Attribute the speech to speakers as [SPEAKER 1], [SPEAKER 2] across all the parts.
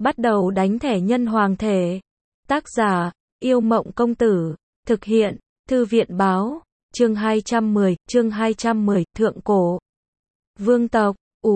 [SPEAKER 1] Bắt đầu đánh thẻ nhân hoàng thể. Tác giả, Yêu Mộng Công Tử. Thực hiện, Thư viện Báo. Chương 210, Thượng Cổ. Vương tộc,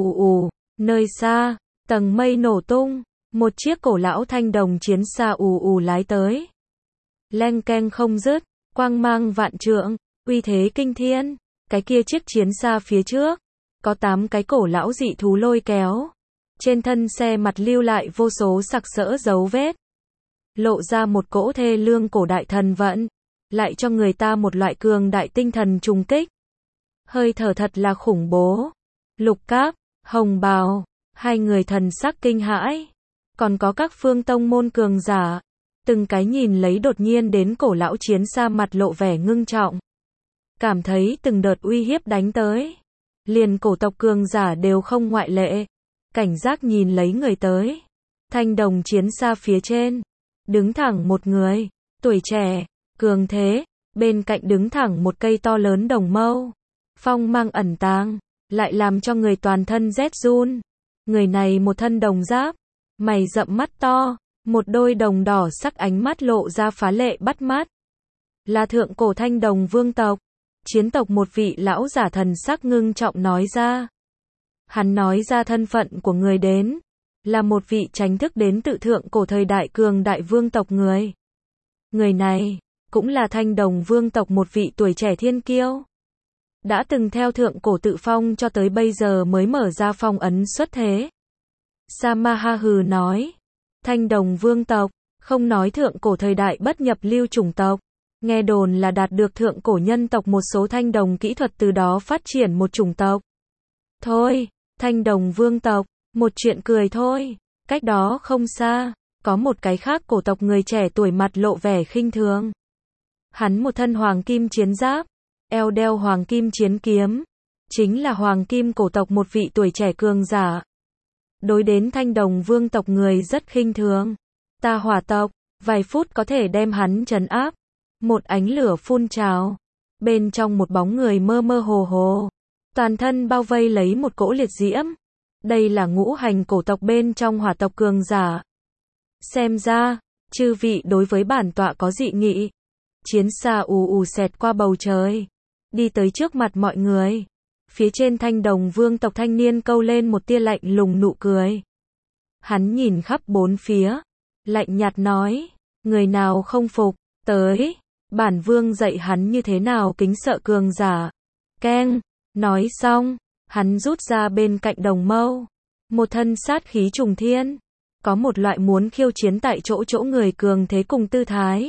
[SPEAKER 1] nơi xa, tầng mây nổ tung, một chiếc cổ lão thanh đồng chiến xa lái tới. Leng keng không dứt, quang mang vạn trượng, uy thế kinh thiên. Cái kia chiếc chiến xa phía trước, có 8 cái cổ lão dị thú lôi kéo. Trên thân xe mặt lưu lại vô số sặc sỡ dấu vết. Lộ ra một cỗ thê lương cổ đại thần vận, lại cho người ta một loại cường đại tinh thần trùng kích. Hơi thở thật là khủng bố. Lục Cáp, Hồng Bào, hai người thần sắc kinh hãi. Còn có các phương tông môn cường giả, từng cái nhìn lấy đột nhiên đến cổ lão chiến xa mặt lộ vẻ ngưng trọng. Cảm thấy từng đợt uy hiếp đánh tới. Liền cổ tộc cường giả đều không ngoại lệ. Cảnh giác nhìn lấy người tới. Thanh đồng chiến xa phía trên, đứng thẳng một người, tuổi trẻ, cường thế, bên cạnh đứng thẳng một cây to lớn đồng mâu. Phong mang ẩn tàng, lại làm cho người toàn thân rét run. Người này một thân đồng giáp, mày rậm mắt to, một đôi đồng đỏ sắc ánh mắt lộ ra phá lệ bắt mắt. Là thượng cổ thanh đồng vương tộc, chiến tộc một vị lão giả thần sắc ngưng trọng nói ra. Hắn nói ra thân phận của người đến, là một vị tránh thức đến tự thượng cổ thời đại cường đại vương tộc người. Người này, cũng là thanh đồng vương tộc một vị tuổi trẻ thiên kiêu. Đã từng theo thượng cổ tự phong cho tới bây giờ mới mở ra phong ấn xuất thế. Samaha hừ nói, thanh đồng vương tộc, không nói thượng cổ thời đại bất nhập lưu chủng tộc. Nghe đồn là đạt được thượng cổ nhân tộc một số thanh đồng kỹ thuật từ đó phát triển một chủng tộc. Thôi, thanh đồng vương tộc, một chuyện cười thôi. Cách đó không xa, có một cái khác cổ tộc người trẻ tuổi mặt lộ vẻ khinh thường. Hắn một thân hoàng kim chiến giáp, eo đeo hoàng kim chiến kiếm, chính là hoàng kim cổ tộc một vị tuổi trẻ cường giả. Đối đến thanh đồng vương tộc người rất khinh thường. Ta hỏa tộc, vài phút có thể đem hắn trấn áp. Một ánh lửa phun trào, bên trong một bóng người mơ mơ hồ hồ, toàn thân bao vây lấy một cỗ liệt diễm. Đây là ngũ hành cổ tộc bên trong hỏa tộc cường giả. Xem ra, chư vị đối với bản tọa có dị nghị. Chiến xa xẹt qua bầu trời, đi tới trước mặt mọi người. Phía trên thanh đồng vương tộc thanh niên câu lên một tia lạnh lùng nụ cười. Hắn nhìn khắp bốn phía, lạnh nhạt nói, người nào không phục, tới, bản vương dạy hắn như thế nào kính sợ cường giả. Keng, nói xong, hắn rút ra bên cạnh đồng mâu, một thân sát khí trùng thiên, có một loại muốn khiêu chiến tại chỗ người cường thế cùng tư thái.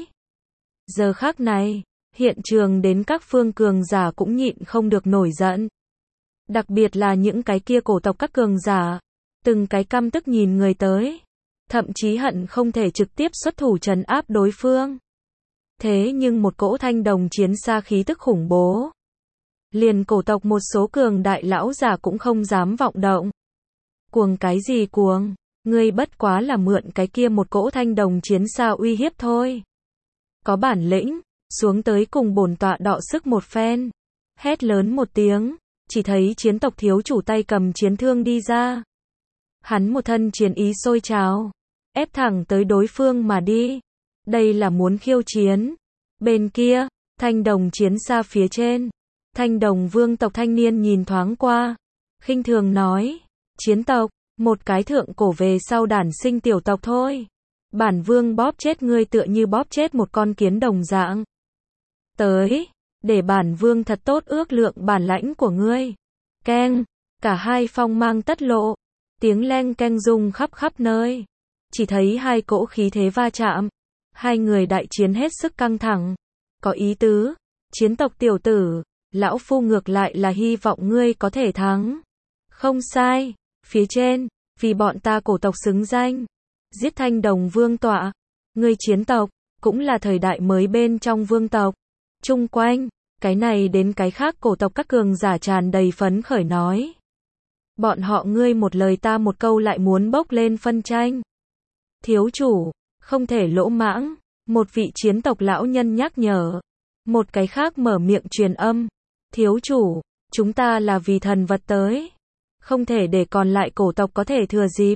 [SPEAKER 1] Giờ khắc này, hiện trường đến các phương cường giả cũng nhịn không được nổi giận. Đặc biệt là những cái kia cổ tộc các cường giả, từng cái căm tức nhìn người tới, thậm chí hận không thể trực tiếp xuất thủ trấn áp đối phương. Thế nhưng một cỗ thanh đồng chiến xa khí tức khủng bố, liền cổ tộc một số cường đại lão giả cũng không dám vọng động. Cuồng cái gì cuồng, ngươi bất quá là mượn cái kia một cỗ thanh đồng chiến xa uy hiếp thôi. Có bản lĩnh, xuống tới cùng bổn tọa đọ sức một phen. Hét lớn một tiếng, chỉ thấy chiến tộc thiếu chủ tay cầm chiến thương đi ra. Hắn một thân chiến ý sôi trào, ép thẳng tới đối phương mà đi. Đây là muốn khiêu chiến. Bên kia, thanh đồng chiến xa phía trên, thanh đồng vương tộc thanh niên nhìn thoáng qua, khinh thường nói, chiến tộc, một cái thượng cổ về sau đản sinh tiểu tộc thôi. Bản vương bóp chết ngươi tựa như bóp chết một con kiến đồng dạng. Tới, để bản vương thật tốt ước lượng bản lãnh của ngươi. Keng, cả hai phong mang tất lộ, tiếng leng keng rung khắp nơi. Chỉ thấy hai cỗ khí thế va chạm, hai người đại chiến hết sức căng thẳng. Có ý tứ, chiến tộc tiểu tử, lão phu ngược lại là hy vọng ngươi có thể thắng. Không sai, phía trên, vì bọn ta cổ tộc xứng danh, giết thanh đồng vương tọa. Ngươi chiến tộc, cũng là thời đại mới bên trong vương tộc. Chung quanh, cái này đến cái khác cổ tộc các cường giả tràn đầy phấn khởi nói. Bọn họ ngươi một lời ta một câu lại muốn bốc lên phân tranh. Thiếu chủ, không thể lỗ mãng, một vị chiến tộc lão nhân nhắc nhở. Một cái khác mở miệng truyền âm. Thiếu chủ, chúng ta là vì thần vật tới, không thể để còn lại cổ tộc có thể thừa dịp.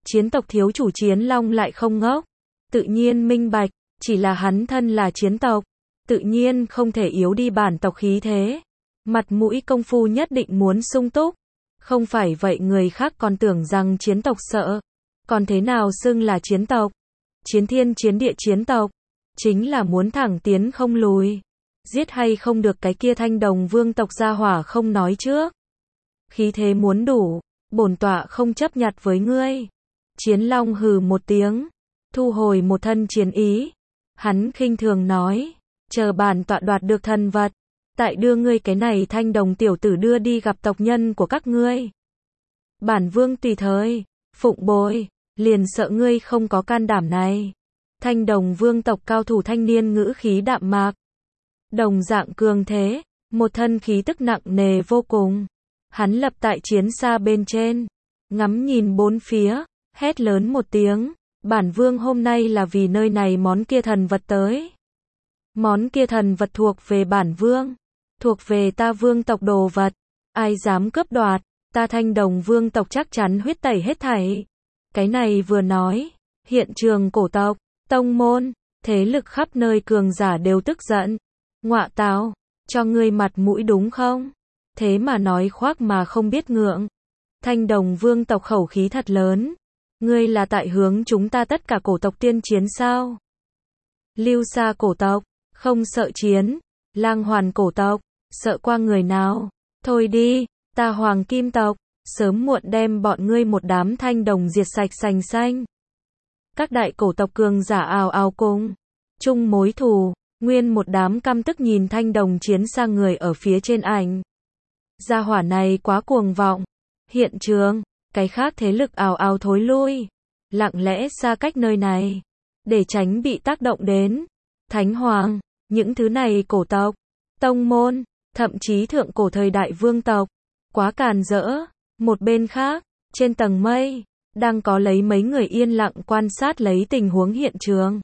[SPEAKER 1] Chiến tộc thiếu chủ Chiến Long lại không ngốc, tự nhiên minh bạch, chỉ là hắn thân là chiến tộc, tự nhiên không thể yếu đi bản tộc khí thế. Mặt mũi công phu nhất định muốn sung túc, không phải vậy người khác còn tưởng rằng chiến tộc sợ, còn thế nào xưng là chiến tộc? Chiến thiên chiến địa chiến tộc, chính là muốn thẳng tiến không lùi. Giết hay không được cái kia Thanh Đồng vương tộc gia hỏa không nói trước. Khí thế muốn đủ, bổn tọa không chấp nhặt với ngươi. Chiến Long hừ một tiếng, thu hồi một thân chiến ý. Hắn khinh thường nói, chờ bản tọa đoạt được thần vật, tại đưa ngươi cái này Thanh Đồng tiểu tử đưa đi gặp tộc nhân của các ngươi. Bản vương tùy thời, phụng bồi, liền sợ ngươi không có can đảm này. Thanh Đồng vương tộc cao thủ thanh niên ngữ khí đạm mạc, đồng dạng cường thế, một thân khí tức nặng nề vô cùng. Hắn lập tại chiến xa bên trên, ngắm nhìn bốn phía, hét lớn một tiếng, bản vương hôm nay là vì nơi này món kia thần vật tới. Món kia thần vật thuộc về bản vương, thuộc về ta vương tộc đồ vật, ai dám cướp đoạt, ta Thanh Đồng vương tộc chắc chắn huyết tẩy hết thảy. Cái này vừa nói, hiện trường cổ tộc, tông môn, thế lực khắp nơi cường giả đều tức giận. Ngọa tào, cho ngươi mặt mũi đúng không? Thế mà nói khoác mà không biết ngượng. Thanh Đồng vương tộc khẩu khí thật lớn. Ngươi là tại hướng chúng ta tất cả cổ tộc tiên chiến sao? Lưu Sa cổ tộc, không sợ chiến. Lang Hoàn cổ tộc, sợ qua người nào? Thôi đi, ta Hoàng Kim tộc, sớm muộn đem bọn ngươi một đám Thanh Đồng diệt sạch sành xanh. Các đại cổ tộc cường giả ào ào cùng chung mối thù, nguyên một đám căm tức nhìn Thanh Đồng chiến xa người ở phía trên ảnh. Gia hỏa này quá cuồng vọng. Hiện trường, cái khác thế lực ào ào thối lui, lặng lẽ xa cách nơi này, để tránh bị tác động đến. Thánh Hoàng, những thứ này cổ tộc, tông môn, thậm chí thượng cổ thời đại vương tộc, quá càn rỡ. Một bên khác, trên tầng mây, đang có lấy mấy người yên lặng quan sát lấy tình huống hiện trường.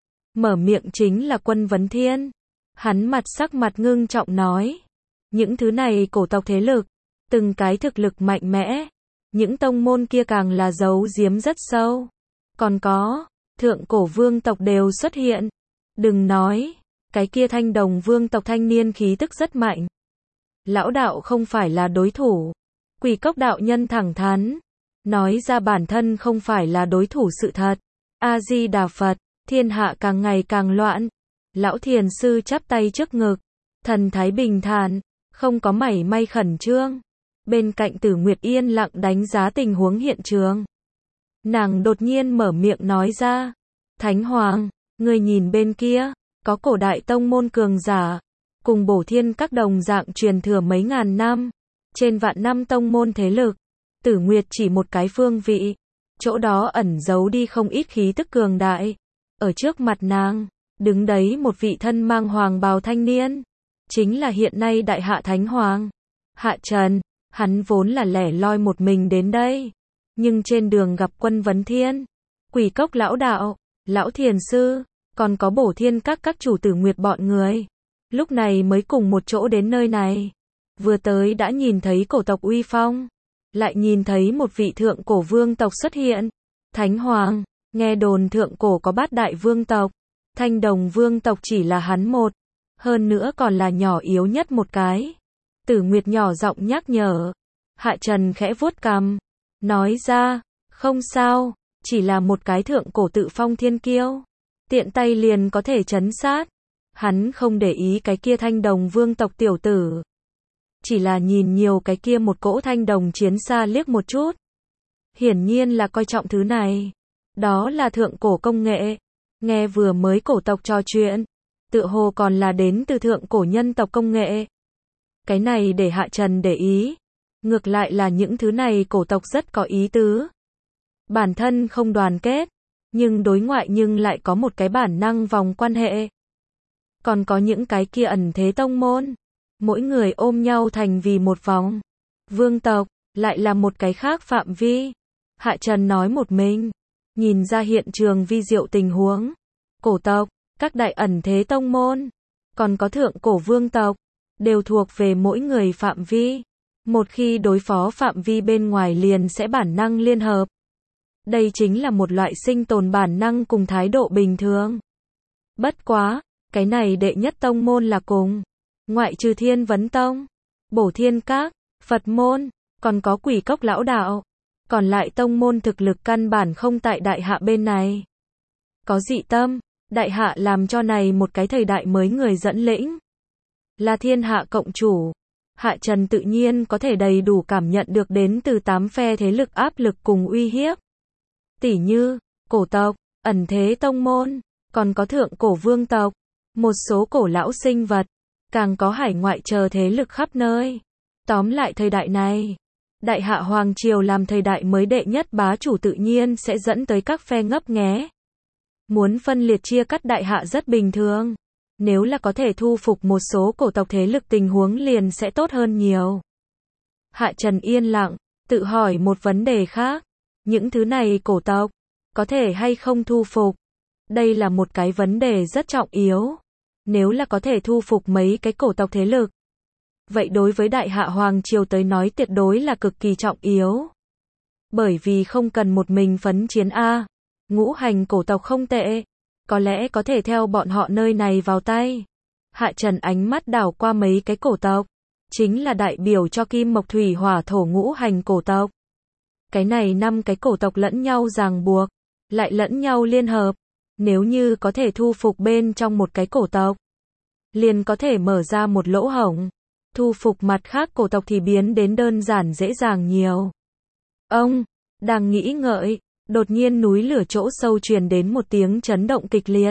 [SPEAKER 1] Mở miệng chính là Quân Vấn Thiên. Hắn sắc mặt ngưng trọng nói, những thứ này cổ tộc thế lực, từng cái thực lực mạnh mẽ, những tông môn kia càng là giấu giếm rất sâu. Còn có, thượng cổ vương tộc đều xuất hiện. Đừng nói, cái kia Thanh Đồng vương tộc thanh niên khí tức rất mạnh. Lão đạo không phải là đối thủ. Quỷ Cốc đạo nhân thẳng thắn, nói ra bản thân không phải là đối thủ sự thật. A-di-đà Phật, thiên hạ càng ngày càng loạn. Lão thiền sư chắp tay trước ngực, thần thái bình thản, không có mảy may khẩn trương. Bên cạnh Tử Nguyệt yên lặng đánh giá tình huống hiện trường. Nàng đột nhiên mở miệng nói ra, Thánh Hoàng, ngươi nhìn bên kia, có cổ đại tông môn cường giả, cùng Bổ Thiên các đồng dạng truyền thừa mấy ngàn năm, trên vạn năm tông môn thế lực. Tử Nguyệt chỉ một cái phương vị, chỗ đó ẩn giấu đi không ít khí tức cường đại. Ở trước mặt nàng, đứng đấy một vị thân mang hoàng bào thanh niên, chính là hiện nay đại hạ Thánh Hoàng, Hạ Trần. Hắn vốn là lẻ loi một mình đến đây, nhưng trên đường gặp Quân Vấn Thiên, Quỷ Cốc lão đạo, lão thiền sư, còn có Bổ Thiên các chủ Tử Nguyệt bọn người, lúc này mới cùng một chỗ đến nơi này. Vừa tới đã nhìn thấy cổ tộc uy phong, lại nhìn thấy một vị thượng cổ vương tộc xuất hiện. Thánh Hoàng, nghe đồn thượng cổ có 8 đại vương tộc, Thanh Đồng vương tộc chỉ là hắn một, hơn nữa còn là nhỏ yếu nhất một cái. Tử Nguyệt nhỏ giọng nhắc nhở. Hạ Trần khẽ vuốt cằm, nói ra, không sao, chỉ là một cái thượng cổ tự phong thiên kiêu, tiện tay liền có thể trấn sát. Hắn không để ý cái kia Thanh Đồng vương tộc tiểu tử, chỉ là nhìn nhiều cái kia một cỗ Thanh Đồng chiến xa liếc một chút. Hiển nhiên là coi trọng thứ này. Đó là thượng cổ công nghệ. Nghe vừa mới cổ tộc trò chuyện, tựa hồ còn là đến từ thượng cổ nhân tộc công nghệ. Cái này để Hạ Trần để ý. Ngược lại là những thứ này cổ tộc rất có ý tứ. Bản thân không đoàn kết, nhưng đối ngoại nhưng lại có một cái bản năng vòng quan hệ. Còn có những cái kia ẩn thế tông môn, mỗi người ôm nhau thành vì một vòng. Vương tộc, lại là một cái khác phạm vi. Hạ Trần nói một mình, nhìn ra hiện trường vi diệu tình huống. Cổ tộc, các đại ẩn thế tông môn, còn có thượng cổ vương tộc, đều thuộc về mỗi người phạm vi. Một khi đối phó phạm vi bên ngoài liền sẽ bản năng liên hợp. Đây chính là một loại sinh tồn bản năng cùng thái độ bình thường. Bất quá, cái này đệ nhất tông môn là cùng. Ngoại trừ Thiên Vấn Tông, Bổ Thiên Các, Phật môn, còn có Quỷ Cốc lão đạo. Còn lại tông môn thực lực căn bản không tại đại hạ bên này. Có dị tâm, đại hạ làm cho này một cái thời đại mới người dẫn lĩnh. Là thiên hạ cộng chủ. Hạ Trần tự nhiên có thể đầy đủ cảm nhận được đến từ 8 phe thế lực áp lực cùng uy hiếp. Tỉ như, cổ tộc, ẩn thế tông môn, còn có thượng cổ vương tộc, một số cổ lão sinh vật, càng có hải ngoại chờ thế lực khắp nơi. Tóm lại thời đại này, đại hạ hoàng triều làm thời đại mới đệ nhất bá chủ tự nhiên sẽ dẫn tới các phe ngấp nghé. Muốn phân liệt chia cắt đại hạ rất bình thường. Nếu là có thể thu phục một số cổ tộc thế lực tình huống liền sẽ tốt hơn nhiều. Hạ Trần yên lặng, tự hỏi một vấn đề khác. Những thứ này cổ tộc, có thể hay không thu phục? Đây là một cái vấn đề rất trọng yếu. Nếu là có thể thu phục mấy cái cổ tộc thế lực, vậy đối với đại hạ hoàng triều tới nói tuyệt đối là cực kỳ trọng yếu. Bởi vì không cần một mình phấn chiến A. Ngũ hành cổ tộc không tệ. Có lẽ có thể theo bọn họ nơi này vào tay. Hạ Trần ánh mắt đảo qua mấy cái cổ tộc. Chính là đại biểu cho kim mộc thủy hỏa thổ ngũ hành cổ tộc. Cái này 5 cái cổ tộc lẫn nhau ràng buộc. Lại lẫn nhau liên hợp. Nếu như có thể thu phục bên trong một cái cổ tộc, liền có thể mở ra một lỗ hổng. Thu phục mặt khác cổ tộc thì biến đến đơn giản dễ dàng nhiều. Ông, đang nghĩ ngợi. Đột nhiên núi lửa chỗ sâu truyền đến một tiếng chấn động kịch liệt.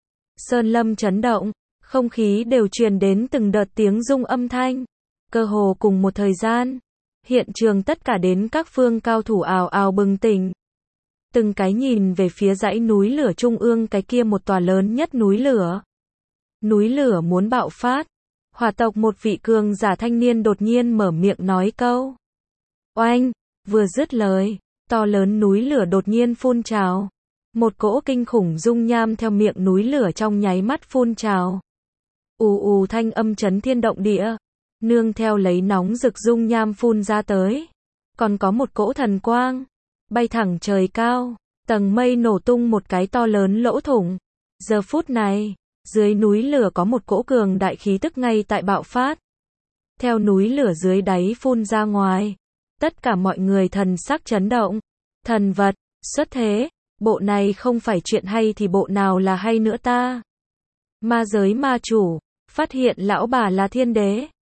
[SPEAKER 1] Sơn lâm chấn động, không khí đều truyền đến từng đợt tiếng rung âm thanh. Cơ hồ cùng một thời gian, hiện trường tất cả đến các phương cao thủ ào ào bừng tỉnh. Từng cái nhìn về phía dãy núi lửa trung ương cái kia một tòa lớn nhất núi lửa. Núi lửa muốn bạo phát. Hỏa tộc một vị cường giả thanh niên đột nhiên mở miệng nói câu. Oanh, vừa dứt lời. To lớn núi lửa đột nhiên phun trào. Một cỗ kinh khủng dung nham theo miệng núi lửa trong nháy mắt phun trào. Ù ù thanh âm chấn thiên động địa. Nương theo lấy nóng rực dung nham phun ra tới. Còn có một cỗ thần quang. Bay thẳng trời cao. Tầng mây nổ tung một cái to lớn lỗ thủng. Giờ phút này, dưới núi lửa có một cỗ cường đại khí tức ngay tại bạo phát. Theo núi lửa dưới đáy phun ra ngoài. Tất cả mọi người thần sắc chấn động. Thần vật, xuất thế, bộ này không phải chuyện hay thì bộ nào là hay nữa ta? Ma giới ma chủ, phát hiện lão bà là thiên đế.